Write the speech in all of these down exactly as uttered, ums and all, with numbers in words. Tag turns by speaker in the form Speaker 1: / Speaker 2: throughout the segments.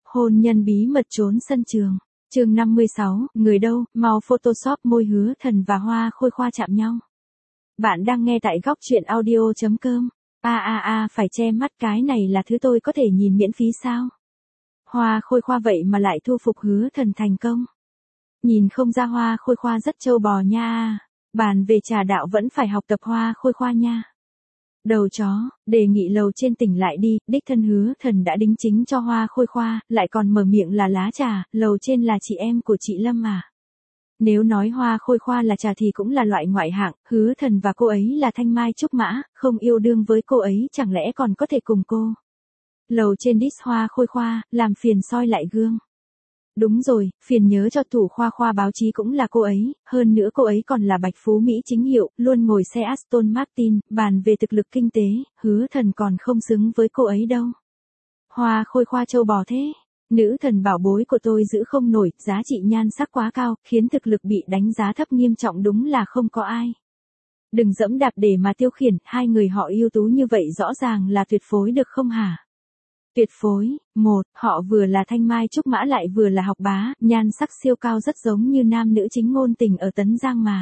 Speaker 1: Hôn nhân bí mật trốn sân trường. Chương năm mươi sáu, người đâu, mau Photoshop môi Hứa Thần và Hoa Khôi Khoa chạm nhau. Bạn đang nghe tại góc truyện audio chấm com. A a a, phải che mắt, cái này là thứ tôi có thể nhìn miễn phí sao? Hoa Khôi Khoa vậy mà lại thu phục Hứa Thần thành công. Nhìn không ra Hoa Khôi Khoa rất trâu bò nha. Bàn về trà đạo vẫn phải học tập Hoa Khôi Khoa nha. Đầu chó, đề nghị lầu trên tỉnh lại đi, đích thân Hứa Thần đã đính chính cho Hoa Khôi Khoa, lại còn mở miệng là lá trà, lầu trên là chị em của chị Lâm à. Nếu nói Hoa Khôi Khoa là trà thì cũng là loại ngoại hạng, Hứa Thần và cô ấy là thanh mai trúc mã, không yêu đương với cô ấy chẳng lẽ còn có thể cùng cô. Lầu trên diss Hoa Khôi Khoa, làm phiền soi lại gương. Đúng rồi, phiền nhớ cho thủ khoa khoa báo chí cũng là cô ấy, hơn nữa cô ấy còn là bạch phú Mỹ chính hiệu, luôn ngồi xe Aston Martin, bàn về thực lực kinh tế, Hứa Thần còn không xứng với cô ấy đâu. Hoa Khôi Khoa trâu bò thế, nữ thần bảo bối của tôi giữ không nổi, giá trị nhan sắc quá cao, khiến thực lực bị đánh giá thấp nghiêm trọng, đúng là không có ai. Đừng dẫm đạp để mà tiêu khiển, hai người họ ưu tú như vậy rõ ràng là tuyệt phối được không hả? Tuyệt phối, một, họ vừa là thanh mai trúc mã lại vừa là học bá, nhan sắc siêu cao rất giống như nam nữ chính ngôn tình ở Tấn Giang mà.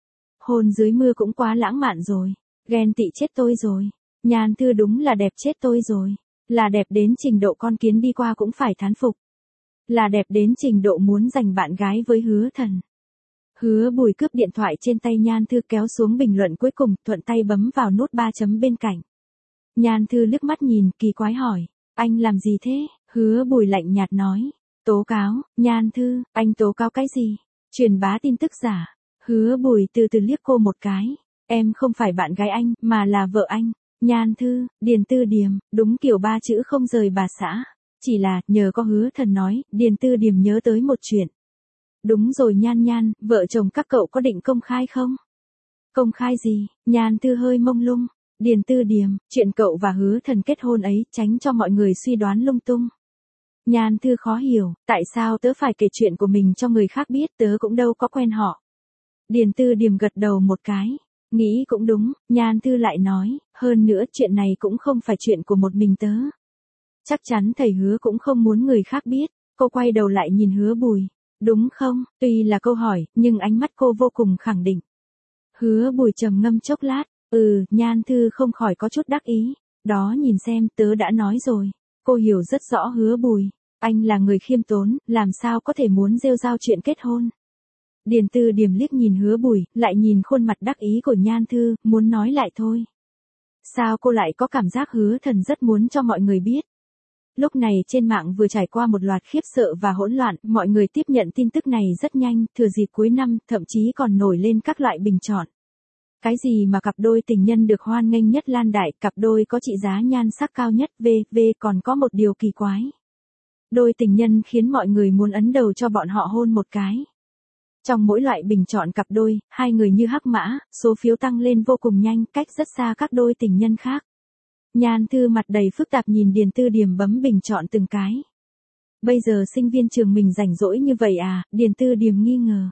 Speaker 1: Hôn dưới mưa cũng quá lãng mạn rồi, ghen tị chết tôi rồi, Nhan Thư đúng là đẹp chết tôi rồi, là đẹp đến trình độ con kiến đi qua cũng phải thán phục. Là đẹp đến trình độ muốn giành bạn gái với Hứa Thần. Hứa Bùi cướp điện thoại trên tay Nhan Thư kéo xuống bình luận cuối cùng, thuận tay bấm vào nút ba chấm bên cạnh. Nhan Thư liếc mắt nhìn, kỳ quái hỏi. Anh làm gì thế? Hứa Bùi lạnh nhạt nói. Tố cáo. Nhan Thư, anh tố cáo cái gì? Truyền bá tin tức giả. Hứa Bùi từ từ liếc cô một cái. Em không phải bạn gái anh, mà là vợ anh. Nhan Thư, Điền Tư Điềm, đúng kiểu ba chữ không rời bà xã. Chỉ là, nhờ có Hứa Thần nói, Điền Tư Điềm nhớ tới một chuyện. Đúng rồi Nhan Nhan, vợ chồng các cậu có định công khai không? Công khai gì? Nhan Thư hơi mông lung. Điền Tư Điềm, chuyện cậu và Hứa Thần kết hôn ấy, tránh cho mọi người suy đoán lung tung. Nhan Thư khó hiểu, tại sao tớ phải kể chuyện của mình cho người khác biết, tớ cũng đâu có quen họ. Điền Tư Điềm gật đầu một cái, nghĩ cũng đúng, Nhan Thư lại nói, hơn nữa chuyện này cũng không phải chuyện của một mình tớ. Chắc chắn thầy Hứa cũng không muốn người khác biết, cô quay đầu lại nhìn Hứa Bùi, đúng không? Tuy là câu hỏi, nhưng ánh mắt cô vô cùng khẳng định. Hứa Bùi trầm ngâm chốc lát. Ừ, Nhan Thư không khỏi có chút đắc ý. Đó nhìn xem, tớ đã nói rồi. Cô hiểu rất rõ Hứa Bùi. Anh là người khiêm tốn, làm sao có thể muốn rêu rao chuyện kết hôn. Điền Tư Điềm liếc nhìn Hứa Bùi, lại nhìn khuôn mặt đắc ý của Nhan Thư, muốn nói lại thôi. Sao cô lại có cảm giác Hứa Thần rất muốn cho mọi người biết. Lúc này trên mạng vừa trải qua một loạt khiếp sợ và hỗn loạn, mọi người tiếp nhận tin tức này rất nhanh, thừa dịp cuối năm, thậm chí còn nổi lên các loại bình chọn. Cái gì mà cặp đôi tình nhân được hoan nghênh nhất lan đại, cặp đôi có trị giá nhan sắc cao nhất, vân vân còn có một điều kỳ quái. Đôi tình nhân khiến mọi người muốn ấn đầu cho bọn họ hôn một cái. Trong mỗi loại bình chọn cặp đôi, hai người như hắc mã, số phiếu tăng lên vô cùng nhanh, cách rất xa các đôi tình nhân khác. Nhan Thư mặt đầy phức tạp nhìn Điền Tư Điềm bấm bình chọn từng cái. Bây giờ sinh viên trường mình rảnh rỗi như vậy à? Điền Tư Điềm nghi ngờ.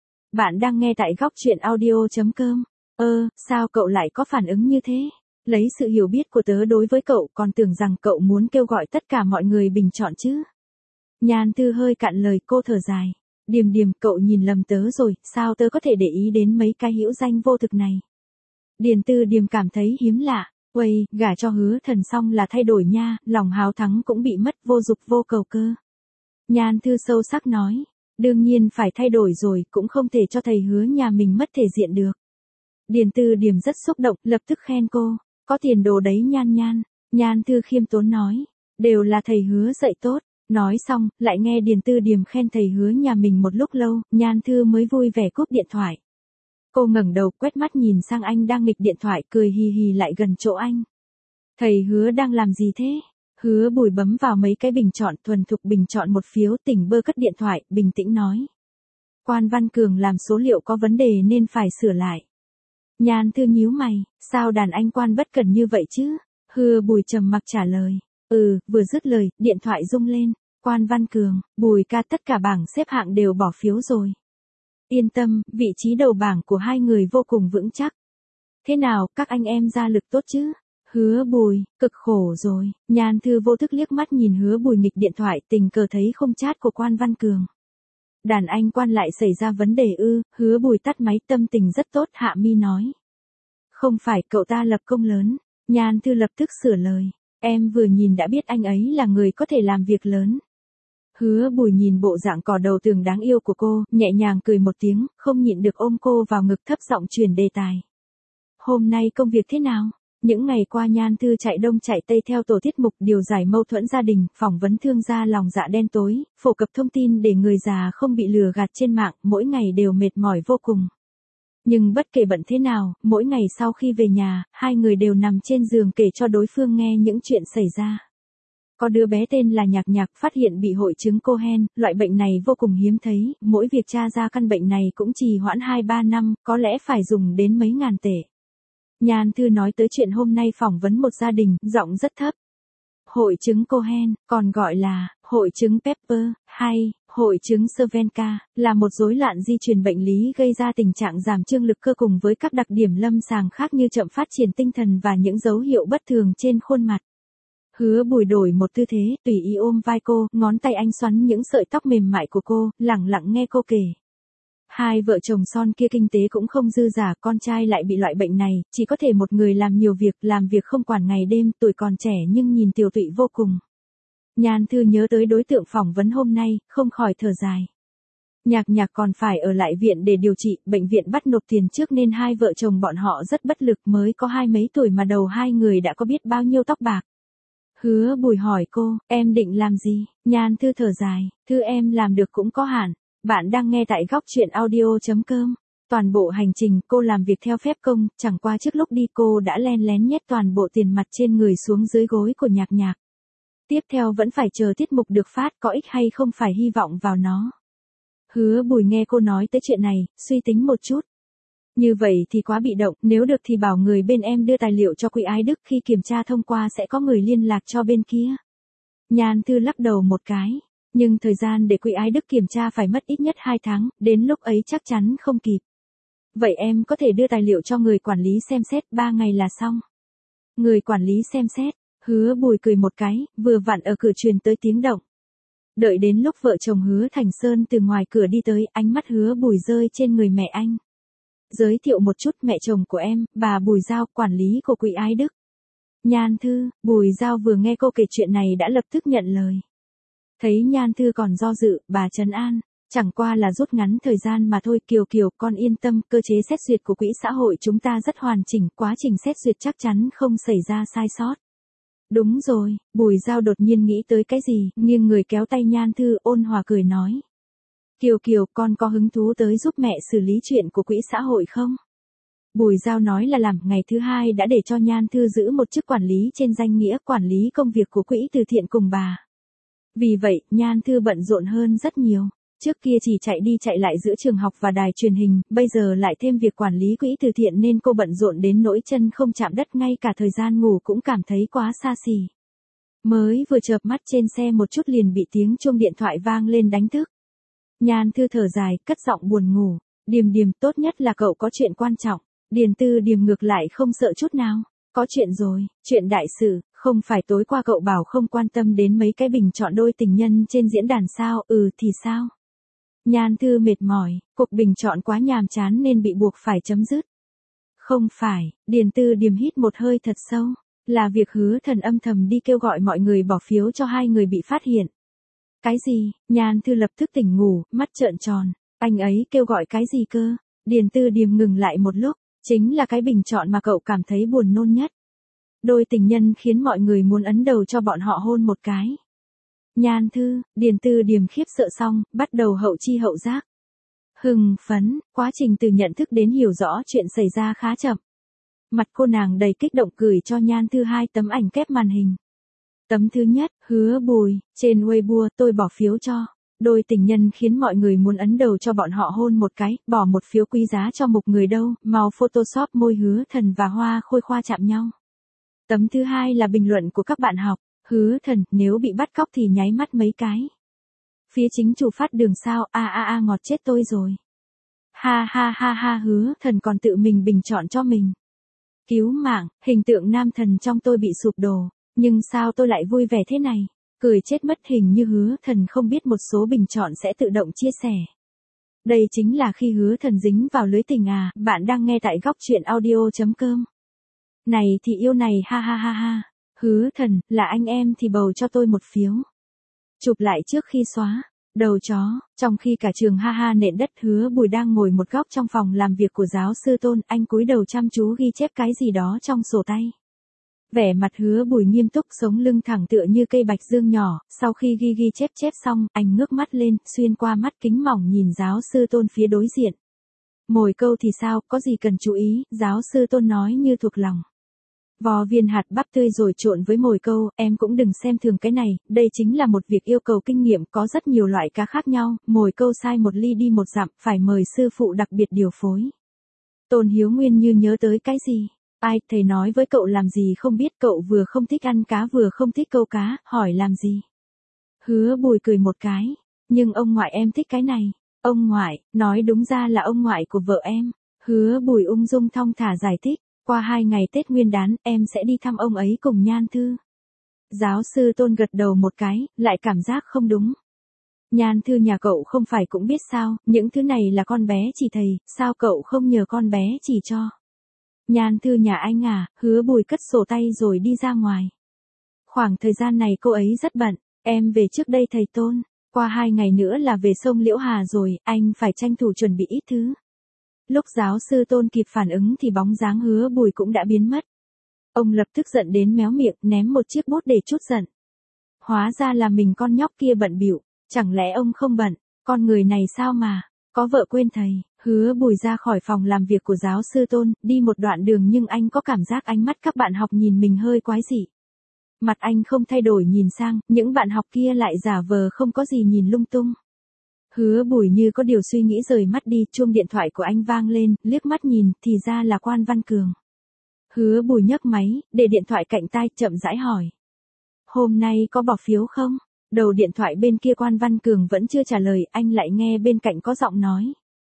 Speaker 1: Bạn đang nghe tại góc truyện audio chấm com. Ơ, sao cậu lại có phản ứng như thế? Lấy sự hiểu biết của tớ đối với cậu, còn tưởng rằng cậu muốn kêu gọi tất cả mọi người bình chọn chứ. Nhan Thư hơi cạn lời, cô thở dài. Điềm Điềm, cậu nhìn lầm tớ rồi, sao tớ có thể để ý đến mấy cái hữu danh vô thực này? Điền Tư Điềm cảm thấy hiếm lạ. Uầy, gả cho Hứa Thần xong là thay đổi nha, lòng háo thắng cũng bị mất, vô dục vô cầu cơ. Nhan Thư sâu sắc nói. Đương nhiên phải thay đổi rồi, cũng không thể cho thầy Hứa nhà mình mất thể diện được. Điền Tư Điềm rất xúc động, lập tức khen cô, có tiền đồ đấy Nhan Nhan. Nhan Thư khiêm tốn nói, đều là thầy Hứa dạy tốt. Nói xong, lại nghe Điền Tư Điềm khen thầy Hứa nhà mình một lúc lâu, Nhan Thư mới vui vẻ cúp điện thoại. Cô ngẩng đầu, quét mắt nhìn sang anh đang nghịch điện thoại, cười hì hì lại gần chỗ anh. Thầy Hứa đang làm gì thế? Hứa Bùi bấm vào mấy cái bình chọn, thuần thục bình chọn một phiếu, tỉnh bơ cất điện thoại, bình tĩnh nói. Quan Văn Cường làm số liệu có vấn đề nên phải sửa lại. Nhan Thư nhíu mày, sao đàn anh Quan bất cần như vậy chứ? Hứa Bùi trầm mặc trả lời. Ừ, vừa dứt lời, điện thoại rung lên. Quan Văn Cường, Bùi ca tất cả bảng xếp hạng đều bỏ phiếu rồi. Yên tâm, vị trí đầu bảng của hai người vô cùng vững chắc. Thế nào, các anh em ra lực tốt chứ? Hứa Bùi, cực khổ rồi. Nhan Thư vô thức liếc mắt nhìn Hứa Bùi nghịch điện thoại, tình cờ thấy không chat của Quan Văn Cường. Đàn anh Quan lại xảy ra vấn đề ư? Hứa Bùi tắt máy, tâm tình rất tốt, hạ mi nói. Không phải, cậu ta lập công lớn. Nhan Thư lập tức sửa lời. Em vừa nhìn đã biết anh ấy là người có thể làm việc lớn. Hứa Bùi nhìn bộ dạng cò đầu tường đáng yêu của cô, nhẹ nhàng cười một tiếng, không nhịn được ôm cô vào ngực, thấp giọng chuyển đề tài. Hôm nay công việc thế nào? Những ngày qua Nhan Thư chạy đông chạy tây theo tổ tiết mục điều giải mâu thuẫn gia đình, phỏng vấn thương gia lòng dạ đen tối, phổ cập thông tin để người già không bị lừa gạt trên mạng, mỗi ngày đều mệt mỏi vô cùng. Nhưng bất kể bận thế nào, mỗi ngày sau khi về nhà, hai người đều nằm trên giường kể cho đối phương nghe những chuyện xảy ra. Có đứa bé tên là Nhạc Nhạc phát hiện bị hội chứng Cohen, loại bệnh này vô cùng hiếm thấy, mỗi việc tra ra căn bệnh này cũng trì hoãn hai ba năm, có lẽ phải dùng đến mấy ngàn tệ. Nhan Thư nói tới chuyện hôm nay phỏng vấn một gia đình, giọng rất thấp. Hội chứng Cohen, còn gọi là hội chứng Pepper, hay hội chứng Cervenka, là một rối loạn di truyền bệnh lý gây ra tình trạng giảm trương lực cơ cùng với các đặc điểm lâm sàng khác như chậm phát triển tinh thần và những dấu hiệu bất thường trên khuôn mặt. Hứa Bùi đổi một tư thế, tùy ý ôm vai cô, ngón tay anh xoắn những sợi tóc mềm mại của cô, lặng lặng nghe cô kể. Hai vợ chồng son kia kinh tế cũng không dư giả, con trai lại bị loại bệnh này, chỉ có thể một người làm nhiều việc, làm việc không quản ngày đêm, tuổi còn trẻ nhưng nhìn tiều tụy vô cùng. Nhan Thư nhớ tới đối tượng phỏng vấn hôm nay, không khỏi thở dài. Nhạc Nhạc còn phải ở lại viện để điều trị, bệnh viện bắt nộp tiền trước nên hai vợ chồng bọn họ rất bất lực, mới có hai mấy tuổi mà đầu hai người đã có biết bao nhiêu tóc bạc. Hứa Bùi hỏi cô, em định làm gì? Nhan Thư thở dài, thư em làm được cũng có hạn. Bạn đang nghe tại góc truyện audio chấm com. Toàn bộ hành trình cô làm việc theo phép công, chẳng qua trước lúc đi cô đã len lén nhét toàn bộ tiền mặt trên người xuống dưới gối của Nhạc Nhạc. Tiếp theo vẫn phải chờ tiết mục được phát, có ích hay không phải hy vọng vào nó. Hứa Bùi nghe cô nói tới chuyện này, suy tính một chút. Như vậy thì quá bị động, nếu được thì bảo người bên em đưa tài liệu cho Quỹ Ái Đức, khi kiểm tra thông qua sẽ có người liên lạc cho bên kia. Nhan Thư lắc đầu một cái. Nhưng thời gian để Quỹ Ái Đức kiểm tra phải mất ít nhất hai tháng, đến lúc ấy chắc chắn không kịp. Vậy em có thể đưa tài liệu cho người quản lý xem xét, ba ngày là xong. Người quản lý xem xét, Hứa Bùi cười một cái, vừa vặn ở cửa truyền tới tiếng động. Đợi đến lúc vợ chồng Hứa Thành Sơn từ ngoài cửa đi tới, ánh mắt Hứa Bùi rơi trên người mẹ anh. Giới thiệu một chút, mẹ chồng của em, bà Bùi Giao, quản lý của Quỹ Ái Đức. Nhan Thư, Bùi Giao vừa nghe cô kể chuyện này đã lập tức nhận lời. Thấy Nhan Thư còn do dự, bà trấn an, chẳng qua là rút ngắn thời gian mà thôi. Kiều Kiều, con yên tâm, cơ chế xét duyệt của quỹ xã hội chúng ta rất hoàn chỉnh, quá trình xét duyệt chắc chắn không xảy ra sai sót. Đúng rồi, Bùi Giao đột nhiên nghĩ tới cái gì, nghiêng người kéo tay Nhan Thư, ôn hòa cười nói. Kiều Kiều, con có hứng thú tới giúp mẹ xử lý chuyện của quỹ xã hội không? Bùi Giao nói là làm, ngày thứ hai đã để cho Nhan Thư giữ một chức quản lý trên danh nghĩa quản lý công việc của quỹ từ thiện cùng bà. Vì vậy, Nhan Thư bận rộn hơn rất nhiều. Trước kia chỉ chạy đi chạy lại giữa trường học và đài truyền hình, bây giờ lại thêm việc quản lý quỹ từ thiện nên cô bận rộn đến nỗi chân không chạm đất, ngay cả thời gian ngủ cũng cảm thấy quá xa xỉ. Mới vừa chợp mắt trên xe một chút liền bị tiếng chuông điện thoại vang lên đánh thức. Nhan Thư thở dài, cất giọng buồn ngủ. Điềm Điềm, tốt nhất là cậu có chuyện quan trọng. Điền Tư Điềm ngược lại không sợ chút nào. Có chuyện rồi, chuyện đại sự, không phải tối qua cậu bảo không quan tâm đến mấy cái bình chọn đôi tình nhân trên diễn đàn sao, ừ thì sao? Nhan Thư mệt mỏi, cuộc bình chọn quá nhàm chán nên bị buộc phải chấm dứt. Không phải, Điền Tư Điềm hít một hơi thật sâu, là việc Hứa Thần âm thầm đi kêu gọi mọi người bỏ phiếu cho hai người bị phát hiện. Cái gì? Nhan Thư lập tức tỉnh ngủ, mắt trợn tròn, anh ấy kêu gọi cái gì cơ? Điền Tư Điềm ngừng lại một lúc, chính là cái bình chọn mà cậu cảm thấy buồn nôn nhất. Đôi tình nhân khiến mọi người muốn ấn đầu cho bọn họ hôn một cái. Nhan Thư, Điền Tư Điềm khiếp sợ xong, bắt đầu hậu chi hậu giác. Hưng phấn, quá trình từ nhận thức đến hiểu rõ chuyện xảy ra khá chậm. Mặt cô nàng đầy kích động gửi cho Nhan Thư hai tấm ảnh kép màn hình. Tấm thứ nhất, Hứa Bùi, trên Weibo, tôi bỏ phiếu cho. Đôi tình nhân khiến mọi người muốn ấn đầu cho bọn họ hôn một cái, bỏ một phiếu quý giá cho một người đâu, màu Photoshop môi Hứa Thần và Hoa Khôi Khoa chạm nhau. Tấm thứ hai là bình luận của các bạn học, Hứa Thần, nếu bị bắt cóc thì nháy mắt mấy cái. Phía chính chủ phát đường sao, a a a ngọt chết tôi rồi. Ha ha ha ha, Hứa Thần còn tự mình bình chọn cho mình. Cứu mạng, hình tượng nam thần trong tôi bị sụp đổ. Nhưng sao tôi lại vui vẻ thế này? Cười chết mất, hình như Hứa Thần không biết một số bình chọn sẽ tự động chia sẻ. Đây chính là khi Hứa Thần dính vào lưới tình à, bạn đang nghe tại góc truyện audio.com. Này thì yêu này, ha ha ha ha. Hứa Thần, là anh em thì bầu cho tôi một phiếu. Chụp lại trước khi xóa. Đầu chó, trong khi cả trường ha ha nện đất, Hứa Bùi đang ngồi một góc trong phòng làm việc của giáo sư Tôn, anh cúi đầu chăm chú ghi chép cái gì đó trong sổ tay. Vẻ mặt Hứa Bùi nghiêm túc, sống lưng thẳng tựa như cây bạch dương nhỏ, sau khi ghi ghi chép chép xong, anh ngước mắt lên, xuyên qua mắt kính mỏng nhìn giáo sư Tôn phía đối diện. Mồi câu thì sao, có gì cần chú ý, giáo sư Tôn nói như thuộc lòng. Vò viên hạt bắp tươi rồi trộn với mồi câu, em cũng đừng xem thường cái này, đây chính là một việc yêu cầu kinh nghiệm, có rất nhiều loại cá khác nhau, mồi câu sai một ly đi một dặm, phải mời sư phụ đặc biệt điều phối. Tôn Hiếu Nguyên như nhớ tới cái gì? Ai, thầy nói với cậu làm gì không biết, cậu vừa không thích ăn cá vừa không thích câu cá, hỏi làm gì? Hứa Bùi cười một cái, nhưng ông ngoại em thích cái này. Ông ngoại, nói đúng ra là ông ngoại của vợ em. Hứa Bùi ung dung thong thả giải thích. Qua hai ngày Tết Nguyên đán, em sẽ đi thăm ông ấy cùng Nhan Thư. Giáo sư Tôn gật đầu một cái, lại cảm giác không đúng. Nhan Thư nhà cậu không phải cũng biết sao, những thứ này là con bé chỉ thầy, sao cậu không nhờ con bé chỉ cho. Nhan Thư nhà anh à, Hứa Bùi cất sổ tay rồi đi ra ngoài. Khoảng thời gian này cô ấy rất bận, em về trước đây thầy Tôn, qua hai ngày nữa là về sông Liễu Hà rồi, anh phải tranh thủ chuẩn bị ít thứ. Lúc giáo sư Tôn kịp phản ứng thì bóng dáng Hứa Bùi cũng đã biến mất. Ông lập tức giận đến méo miệng, ném một chiếc bút để trút giận. Hóa ra là mình con nhóc kia bận bịu, chẳng lẽ ông không bận, con người này sao mà, có vợ quên thầy. Hứa Bùi ra khỏi phòng làm việc của giáo sư Tôn, đi một đoạn đường nhưng anh có cảm giác ánh mắt các bạn học nhìn mình hơi quái dị. Mặt anh không thay đổi nhìn sang, những bạn học kia lại giả vờ không có gì nhìn lung tung. Hứa Bùi như có điều suy nghĩ rời mắt đi, chuông điện thoại của anh vang lên, liếc mắt nhìn, thì ra là Quan Văn Cường. Hứa Bùi nhấc máy, để điện thoại cạnh tai, chậm rãi hỏi. Hôm nay có bỏ phiếu không? Đầu điện thoại bên kia Quan Văn Cường vẫn chưa trả lời, anh lại nghe bên cạnh có giọng nói.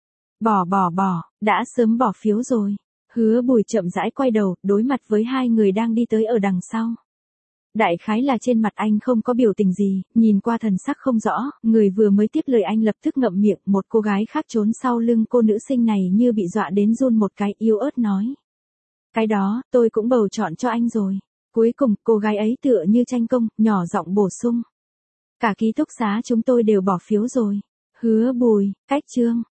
Speaker 1: Bỏ bỏ bỏ, đã sớm bỏ phiếu rồi. Hứa Bùi chậm rãi quay đầu, đối mặt với hai người đang đi tới ở đằng sau. Đại khái là trên mặt anh không có biểu tình gì, nhìn qua thần sắc không rõ, người vừa mới tiếp lời anh lập tức ngậm miệng, một cô gái khác trốn sau lưng cô nữ sinh này như bị dọa đến run một cái, yếu ớt nói. Cái đó, tôi cũng bầu chọn cho anh rồi. Cuối cùng, cô gái ấy tựa như tranh công, nhỏ giọng bổ sung. Cả ký túc xá chúng tôi đều bỏ phiếu rồi. Hứa Bùi, cách chương.